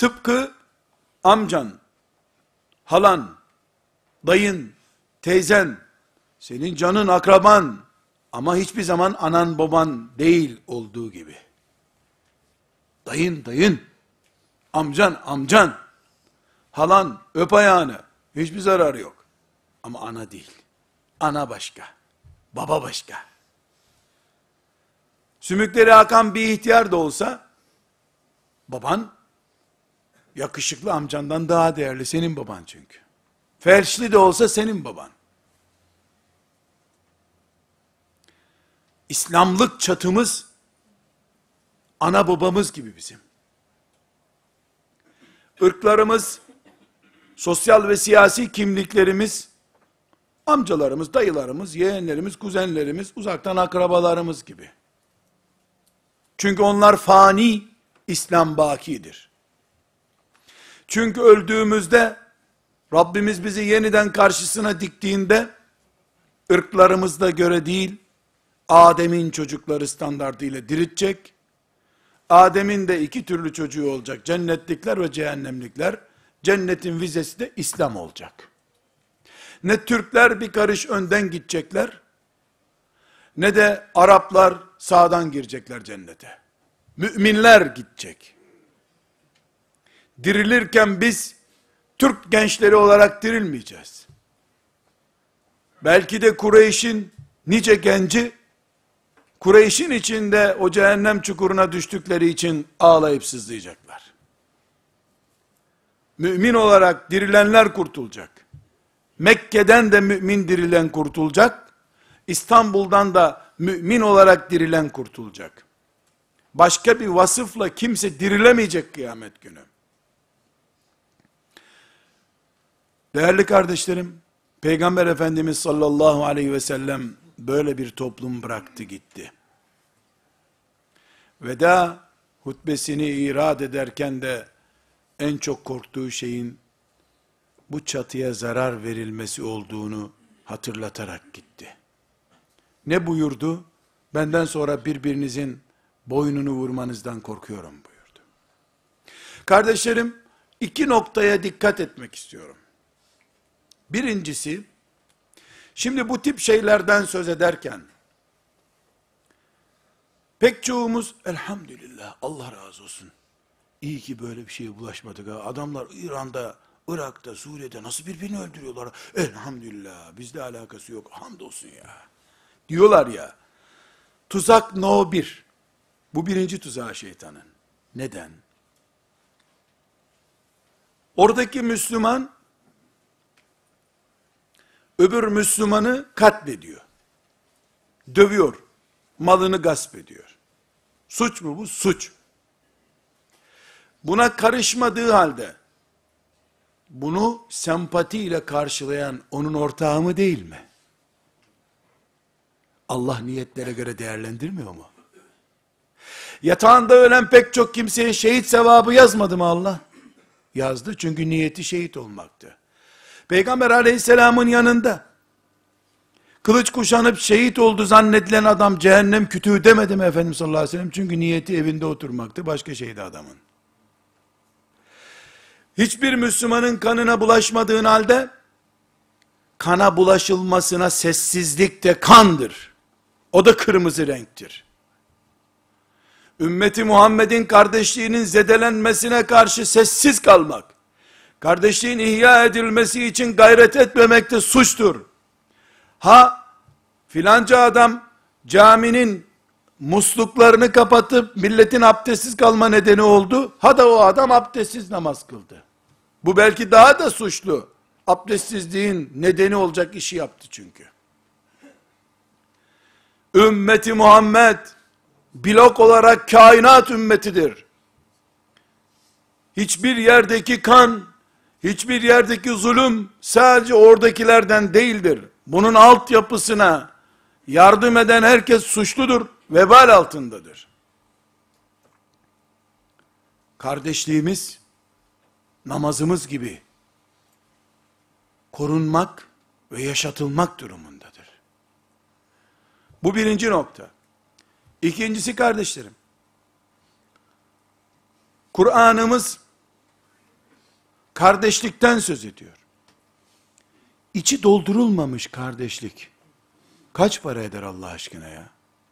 Tıpkı amcan, halan, dayın, teyzen, senin canın akraban ama hiçbir zaman anan baban değil olduğu gibi. Dayın dayın, amcan amcan, halan öp ayağını, hiçbir zararı yok. Ama ana değil. Ana başka, baba başka. Sümükleri akan bir ihtiyar da olsa, baban, yakışıklı amcandan daha değerli, senin baban çünkü. Felçli de olsa senin baban. İslamlık çatımız, ana babamız gibi bizim. Irklarımız, sosyal ve siyasi kimliklerimiz, amcalarımız, dayılarımız, yeğenlerimiz, kuzenlerimiz, uzaktan akrabalarımız gibi. Çünkü onlar fani, İslam bakidir. Çünkü öldüğümüzde, Rabbimiz bizi yeniden karşısına diktiğinde, ırklarımızla göre değil, Adem'in çocukları standartıyla diriltecek. Adem'in de iki türlü çocuğu olacak. Cennetlikler ve cehennemlikler. Cennetin vizesi de İslam olacak. Ne Türkler bir karış önden gidecekler, ne de Araplar sağdan girecekler cennete. Müminler gidecek. Dirilirken biz, Türk gençleri olarak dirilmeyeceğiz. Belki de Kureyş'in nice genci, Kureyş'in içinde o cehennem çukuruna düştükleri için ağlayıp sızlayacaklar. Mümin olarak dirilenler kurtulacak. Mekke'den de mümin dirilen kurtulacak. İstanbul'dan da mümin olarak dirilen kurtulacak. Başka bir vasıfla kimse dirilemeyecek kıyamet günü. Değerli kardeşlerim, Peygamber Efendimiz sallallahu aleyhi ve sellem böyle bir toplum bıraktı gitti. Veda hutbesini irad ederken de en çok korktuğu şeyin bu çatıya zarar verilmesi olduğunu hatırlatarak gitti. Ne buyurdu? Benden sonra birbirinizin boynunu vurmanızdan korkuyorum buyurdu. Kardeşlerim, iki noktaya dikkat etmek istiyorum. Birincisi, şimdi bu tip şeylerden söz ederken, pek çoğumuz, elhamdülillah, Allah razı olsun, İyi ki böyle bir şeye bulaşmadık ha. Adamlar İran'da, Irak'ta, Suriye'de nasıl birbirini öldürüyorlar? Elhamdülillah, bizle alakası yok, hamdolsun ya. Diyorlar ya, tuzak no 1. Bu birinci tuzağı şeytanın. Neden? Oradaki Müslüman, öbür Müslümanı katlediyor. Dövüyor. Malını gasp ediyor. Suç mu bu? Suç. Buna karışmadığı halde, bunu sempatiyle karşılayan onun ortağı mı değil mi? Allah niyetlere göre değerlendirmiyor mu? Yatağında ölen pek çok kimseye şehit sevabı yazmadı mı Allah? Yazdı, çünkü niyeti şehit olmaktı. Peygamber aleyhisselamın yanında, kılıç kuşanıp şehit oldu zannedilen adam cehennem kütüğü demedi mi Efendimiz sallallahu aleyhi ve sellem? Çünkü niyeti evinde oturmaktı, başka şeydi adamın. Hiçbir Müslümanın kanına bulaşmadığın halde, kana bulaşılmasına sessizlik de kandır. O da kırmızı renktir. Ümmeti Muhammed'in kardeşliğinin zedelenmesine karşı sessiz kalmak, kardeşliğin ihya edilmesi için gayret etmemek de suçtur. Ha, filanca adam caminin musluklarını kapatıp milletin abdestsiz kalma nedeni oldu. Ha da o adam abdestsiz namaz kıldı. Bu belki daha da suçlu. Abdestsizliğin nedeni olacak işi yaptı çünkü. Ümmeti Muhammed blok olarak kainat ümmetidir. Hiçbir yerdeki kan, hiçbir yerdeki zulüm sadece oradakilerden değildir. Bunun altyapısına yardım eden herkes suçludur, vebal altındadır. Kardeşliğimiz, namazımız gibi korunmak ve yaşatılmak durumundadır. Bu birinci nokta. İkincisi kardeşlerim, Kur'an'ımız Kardeşlikten söz ediyor. İçi doldurulmamış kardeşlik kaç para eder Allah aşkına ya?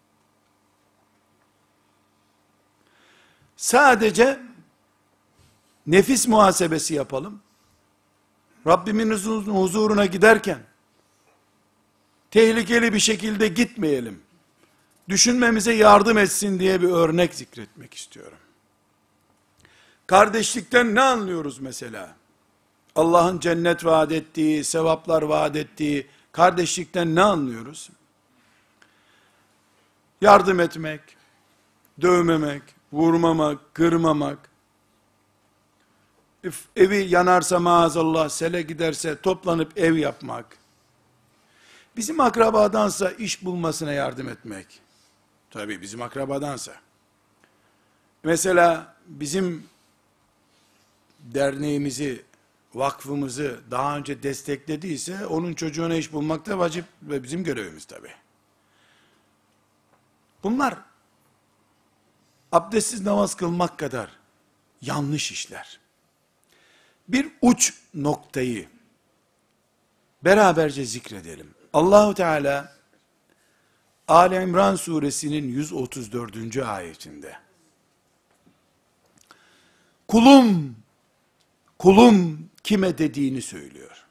Sadece nefis muhasebesi yapalım. Rabbimin huzuruna giderken tehlikeli bir şekilde gitmeyelim. Düşünmemize yardım etsin diye bir örnek zikretmek istiyorum. Kardeşlikten ne anlıyoruz mesela? Allah'ın cennet vaat ettiği, sevaplar vaat ettiği kardeşlikten ne anlıyoruz? Yardım etmek, dövmemek, vurmamak, kırmamak, evi yanarsa maazallah, sele giderse toplanıp ev yapmak, bizim akrabadansa iş bulmasına yardım etmek, tabii bizim akrabadansa, mesela bizim derneğimizi, vakfımızı daha önce desteklediyse, onun çocuğuna iş bulmak da vacip ve bizim görevimiz tabii. Bunlar, abdestsiz namaz kılmak kadar yanlış işler. Bir uç noktayı beraberce zikredelim. Allahu Teala Ali İmran suresinin 134. ayetinde kulum kime dediğini söylüyor.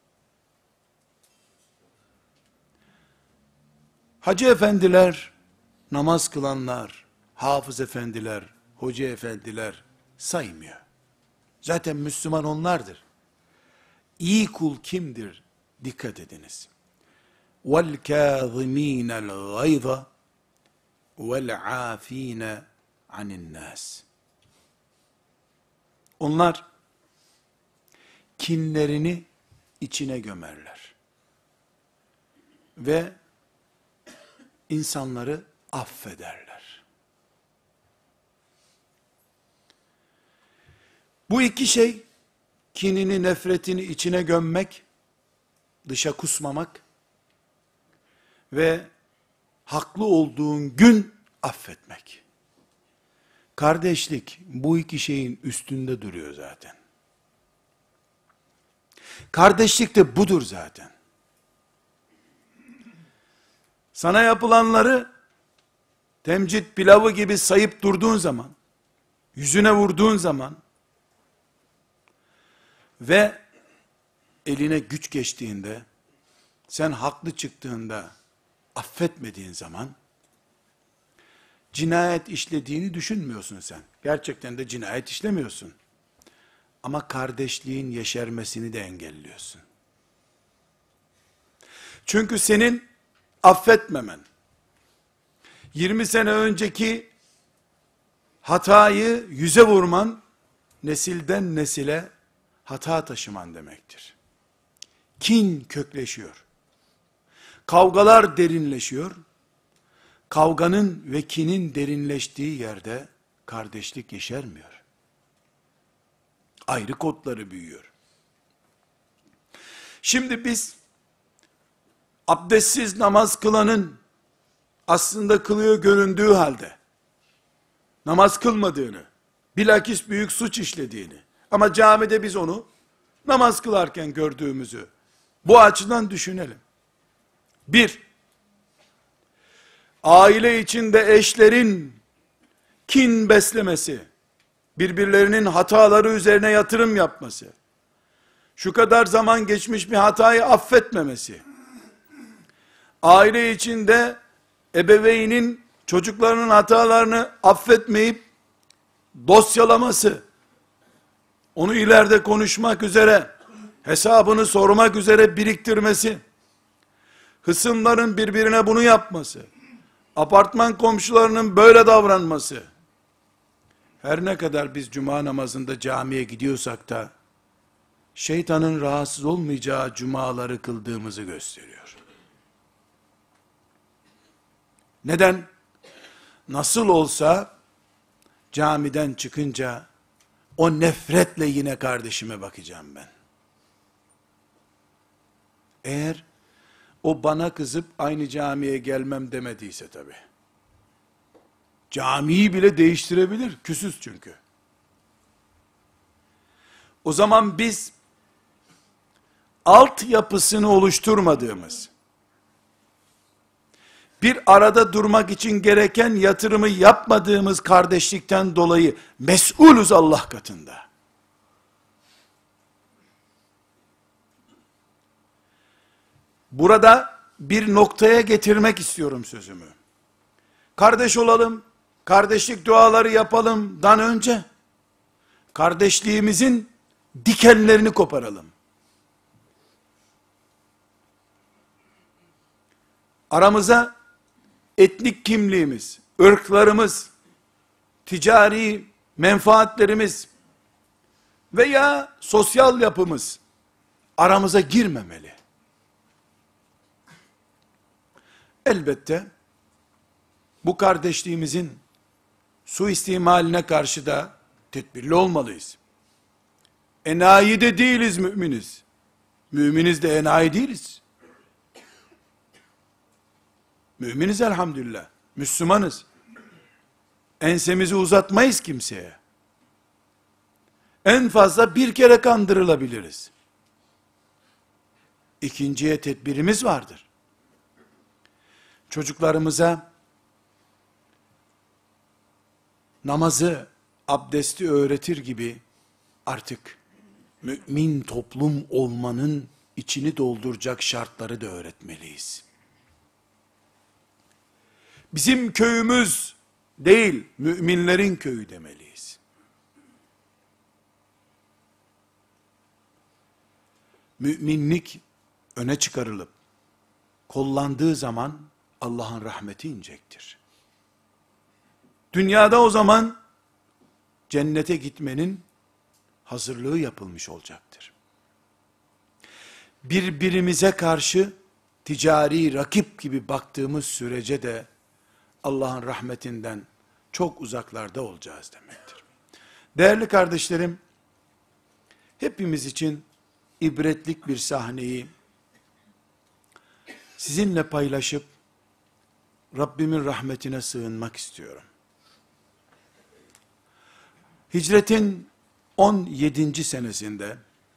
Hacı efendiler, namaz kılanlar, hafız efendiler, hoca efendiler saymıyor. Zaten Müslüman onlardır. İyi kul kimdir? Dikkat ediniz. وَالْكَاظِم۪ينَ الْغَيْظَ وَالْعَاف۪ينَ عَنِ النَّاسِ Onlar kinlerini içine gömerler. Ve insanları affederler. Bu iki şey, kinini, nefretini içine gömmek, dışa kusmamak ve haklı olduğun gün affetmek. Kardeşlik bu iki şeyin üstünde duruyor zaten. Kardeşlik de budur zaten. Sana yapılanları temcit pilavı gibi sayıp durduğun zaman, yüzüne vurduğun zaman ve eline güç geçtiğinde, sen haklı çıktığında affetmediğin zaman, cinayet işlediğini düşünmüyorsun sen. Gerçekten de cinayet işlemiyorsun. Ama kardeşliğin yeşermesini de engelliyorsun. Çünkü senin affetmemen, 20 sene önceki hatayı yüze vurman, nesilden nesile hata taşıman demektir. Kin kökleşiyor. Kavgalar derinleşiyor. Kavganın ve kinin derinleştiği yerde kardeşlik yeşermiyor. Ayrı kodları büyüyor. Şimdi biz abdestsiz namaz kılanın aslında kılıyor göründüğü halde namaz kılmadığını, bilakis büyük suç işlediğini ama camide biz onu namaz kılarken gördüğümüzü bu açıdan düşünelim. Bir, aile içinde eşlerin kin beslemesi, birbirlerinin hataları üzerine yatırım yapması, şu kadar zaman geçmiş bir hatayı affetmemesi, aile içinde ebeveynin çocuklarının hatalarını affetmeyip dosyalaması, onu ileride konuşmak üzere, hesabını sormak üzere biriktirmesi, hısımların birbirine bunu yapması, apartman komşularının böyle davranması, her ne kadar biz cuma namazında camiye gidiyorsak da, şeytanın rahatsız olmayacağı cumaları kıldığımızı gösteriyor. Neden? Nasıl olsa, camiden çıkınca, o nefretle yine kardeşime bakacağım ben. Eğer, o bana kızıp aynı camiye gelmem demediyse tabii. Camiyi bile değiştirebilir, küsüz çünkü. O zaman biz altyapısını oluşturmadığımız, bir arada durmak için gereken yatırımı yapmadığımız kardeşlikten dolayı mesulüz Allah katında. Burada bir noktaya getirmek istiyorum sözümü. Kardeş olalım, kardeşlik duaları yapalımdan önce, kardeşliğimizin dikenlerini koparalım. Aramıza etnik kimliğimiz, ırklarımız, ticari menfaatlerimiz veya sosyal yapımız aramıza girmemeli. Elbette bu kardeşliğimizin suistimaline karşı da tedbirli olmalıyız. Enayi de değiliz, müminiz. Müminiz de enayi değiliz. Müminiz elhamdülillah. Müslümanız. Ensemizi uzatmayız kimseye. En fazla bir kere kandırılabiliriz. İkinciye tedbirimiz vardır. Çocuklarımıza namazı, abdesti öğretir gibi artık mümin toplum olmanın içini dolduracak şartları da öğretmeliyiz. Bizim köyümüz değil, müminlerin köyü demeliyiz. Müminlik öne çıkarılıp kollandığı zaman Allah'ın rahmeti inecektir. Dünyada o zaman cennete gitmenin hazırlığı yapılmış olacaktır. Birbirimize karşı ticari rakip gibi baktığımız sürece de Allah'ın rahmetinden çok uzaklarda olacağız demektir. Değerli kardeşlerim, hepimiz için ibretlik bir sahneyi sizinle paylaşıp Rabbimin rahmetine sığınmak istiyorum. Hicretin 17. senesinde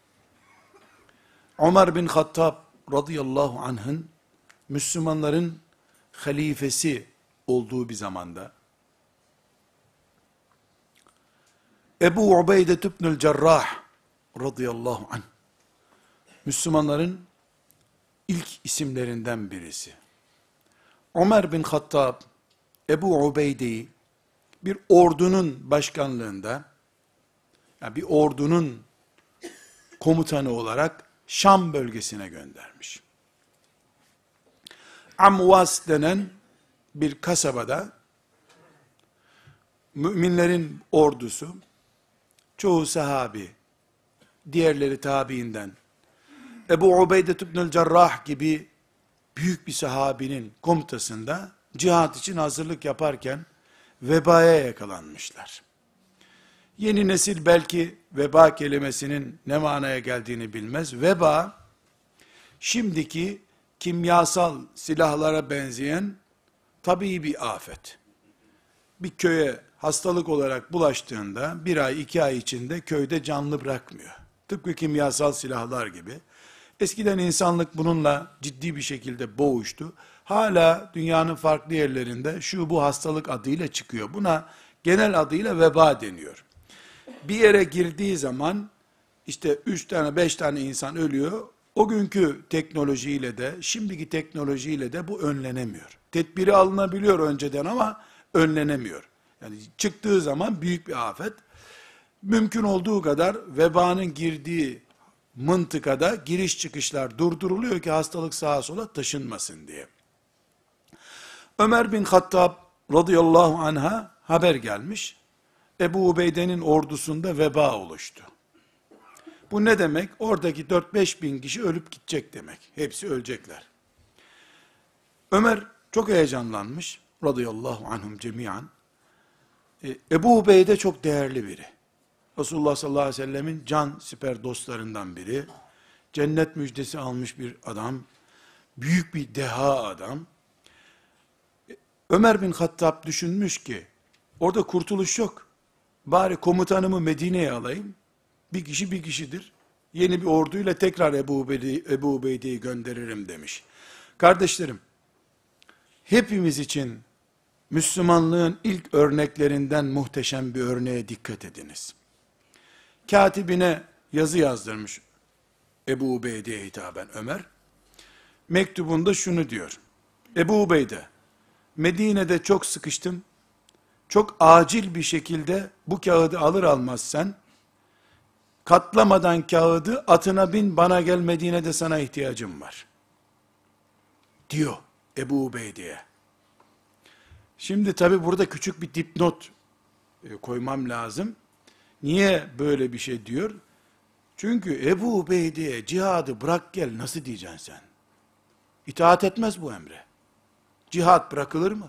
Ömer bin Hattab radıyallahu anh'ın Müslümanların halifesi olduğu bir zamanda Ebu Ubeyde ibnül Cerrah radıyallahu anh Müslümanların ilk isimlerinden birisi. Ömer bin Hattab Ebu Ubeyde'yi bir ordunun başkanlığında, yani bir ordunun komutanı olarak Şam bölgesine göndermiş. Amvas denen bir kasabada müminlerin ordusu, çoğu sahabi, diğerleri tabiinden, Ebu Ubeyde ibnül Cerrah gibi büyük bir sahabinin komutasında cihat için hazırlık yaparken vebaya yakalanmışlar. Yeni nesil belki veba kelimesinin ne manaya geldiğini bilmez. Veba, şimdiki kimyasal silahlara benzeyen tabii bir afet. Bir köye hastalık olarak bulaştığında 1 ay 2 ay içinde köyde canlı bırakmıyor. Tıpkı kimyasal silahlar gibi. Eskiden insanlık bununla ciddi bir şekilde boğuştu. Hala dünyanın farklı yerlerinde şu bu hastalık adıyla çıkıyor. Buna genel adıyla veba deniyor. Bir yere girdiği zaman işte 3 tane 5 tane insan ölüyor. O günkü teknolojiyle de şimdiki teknolojiyle de bu önlenemiyor. Tedbiri alınabiliyor önceden ama önlenemiyor. Yani çıktığı zaman büyük bir afet. Mümkün olduğu kadar vebanın girdiği mıntıkada giriş çıkışlar durduruluyor ki hastalık sağa sola taşınmasın diye. Ömer bin Hattab radıyallahu anh'a haber gelmiş. Ebu Ubeyde'nin ordusunda veba oluştu. Bu ne demek? Oradaki 4-5 bin kişi ölüp gidecek demek. Hepsi ölecekler. Ömer çok heyecanlanmış. Radıyallahu anhum cemiyan. Ebu Ubeyde çok değerli biri. Resulullah sallallahu aleyhi ve sellemin can siper dostlarından biri. Cennet müjdesi almış bir adam. Büyük bir deha adam. Ömer bin Hattab düşünmüş ki, orada kurtuluş yok. Bari komutanımı Medine'ye alayım. Bir kişi bir kişidir. Yeni bir orduyla tekrar Ebu Ubeyde'yi gönderirim demiş. Kardeşlerim, hepimiz için Müslümanlığın ilk örneklerinden muhteşem bir örneğe dikkat ediniz. Katibine yazı yazdırmış Ebu Ubeyde'ye hitaben Ömer. Mektubunda şunu diyor. Ebu Ubeyde, Medine'de çok sıkıştım. Çok acil bir şekilde bu kağıdı alır almaz sen, katlamadan kağıdı atına bin, bana gel, Medine'de sana ihtiyacım var. Diyor Ebu Ubeyde'ye. Şimdi tabi burada küçük bir dipnot koymam lazım. Niye böyle bir şey diyor? Çünkü Ebu Ubeyde'ye cihadı bırak gel nasıl diyeceksin sen? İtaat etmez bu emre. Cihad bırakılır mı?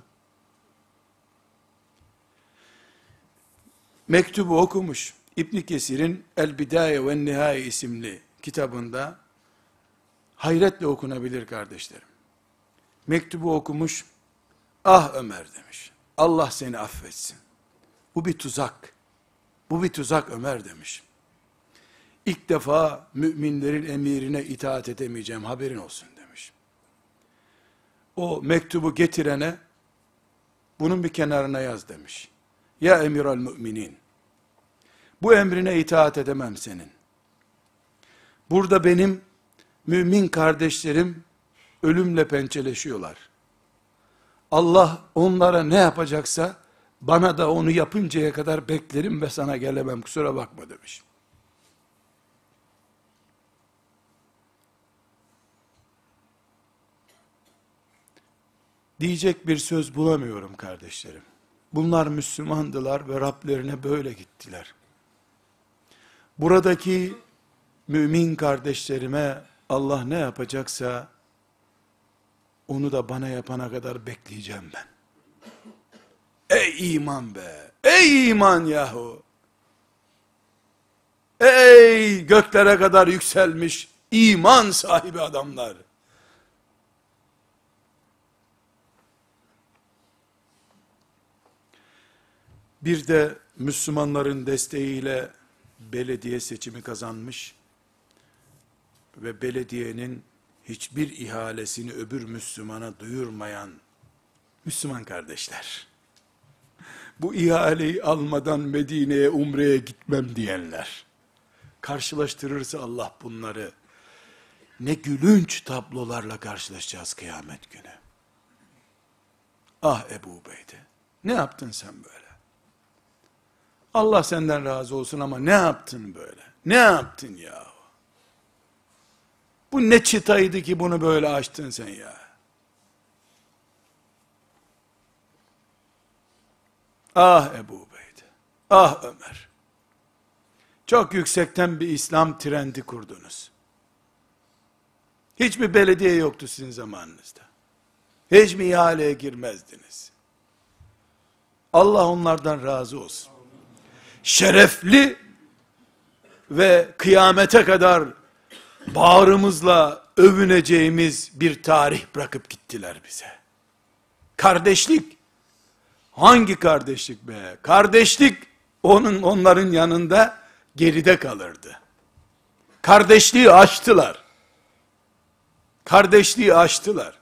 Mektubu okumuş. İbn Kesir'in El Bidaye ve Nihaye isimli kitabında hayretle okunabilir kardeşlerim. Mektubu okumuş. Ah Ömer demiş. Allah seni affetsin. Bu bir tuzak. Bu bir tuzak Ömer demiş. İlk defa müminlerin emirine itaat edemeyeceğim, haberin olsun demiş. O mektubu getirene bunun bir kenarına yaz demiş. Ya emiral müminin, bu emrine itaat edemem senin. Burada benim mümin kardeşlerim ölümle pençeleşiyorlar. Allah onlara ne yapacaksa bana da onu yapıncaya kadar beklerim ve sana gelemem, kusura bakma demiş. Diyecek bir söz bulamıyorum kardeşlerim. Bunlar Müslümandılar ve Rablerine böyle gittiler. Buradaki mümin kardeşlerime Allah ne yapacaksa onu da bana yapana kadar bekleyeceğim ben. Ey iman be! Ey iman yahu! Ey göklere kadar yükselmiş iman sahibi adamlar! Bir de Müslümanların desteğiyle belediye seçimi kazanmış ve belediyenin hiçbir ihalesini öbür Müslümana duyurmayan Müslüman kardeşler. Bu ihaleyi almadan Medine'ye, umreye gitmem diyenler. Karşılaştırırsa Allah bunları, ne gülünç tablolarla karşılaşacağız kıyamet günü. Ah Ebu Ubeyde, ne yaptın sen böyle? Allah senden razı olsun ama ne yaptın böyle? Ne yaptın ya? Bu ne çıtaydı ki bunu böyle açtın sen ya? Ah Ebu Ubeyde, ah Ömer. Çok yüksekten bir İslam trendi kurdunuz. Hiçbir belediye yoktu sizin zamanınızda. Hiç mi ihaleye girmezdiniz? Allah onlardan razı olsun. Şerefli ve kıyamete kadar bağrımızla övüneceğimiz bir tarih bırakıp gittiler bize. Kardeşlik, hangi kardeşlik be? Kardeşlik onların yanında geride kalırdı. Kardeşliği aştılar. Kardeşliği aştılar.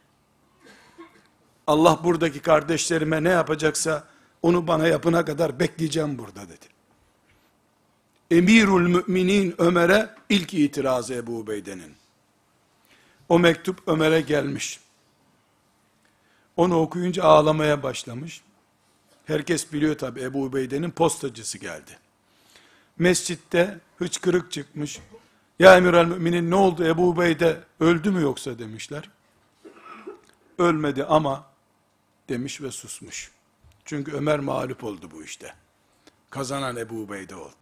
Allah buradaki kardeşlerime ne yapacaksa onu bana yapına kadar bekleyeceğim burada dedi. Emirül Müminin Ömer'e ilk itirazı Ebu Ubeyde'nin. O mektup Ömer'e gelmiş. Onu okuyunca ağlamaya başlamış. Herkes biliyor tabi, Ebu Ubeyde'nin postacısı geldi. Mescitte hıçkırık çıkmış. Ya Emirül Müminin ne oldu, Ebu Ubeyde öldü mü yoksa demişler. Ölmedi ama demiş ve susmuş. Çünkü Ömer mağlup oldu bu işte. Kazanan Ebu Ubeyde oldu.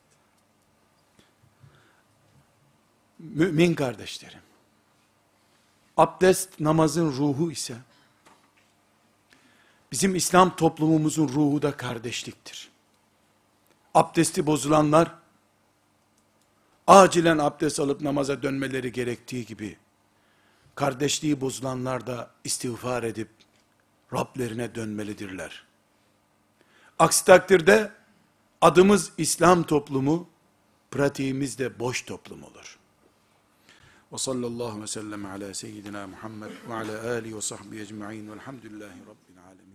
Mümin kardeşlerim, abdest namazın ruhu ise, bizim İslam toplumumuzun ruhu da kardeşliktir. Abdesti bozulanlar, acilen abdest alıp namaza dönmeleri gerektiği gibi, kardeşliği bozulanlar da istiğfar edip, Rablerine dönmelidirler. Aksi takdirde, adımız İslam toplumu, pratiğimiz de boş toplum olur. Ve sallallahu ve sellem ala seyyidina Muhammed ve ala alihi ve sahbihi ecma'in velhamdülillahi rabbil alemin.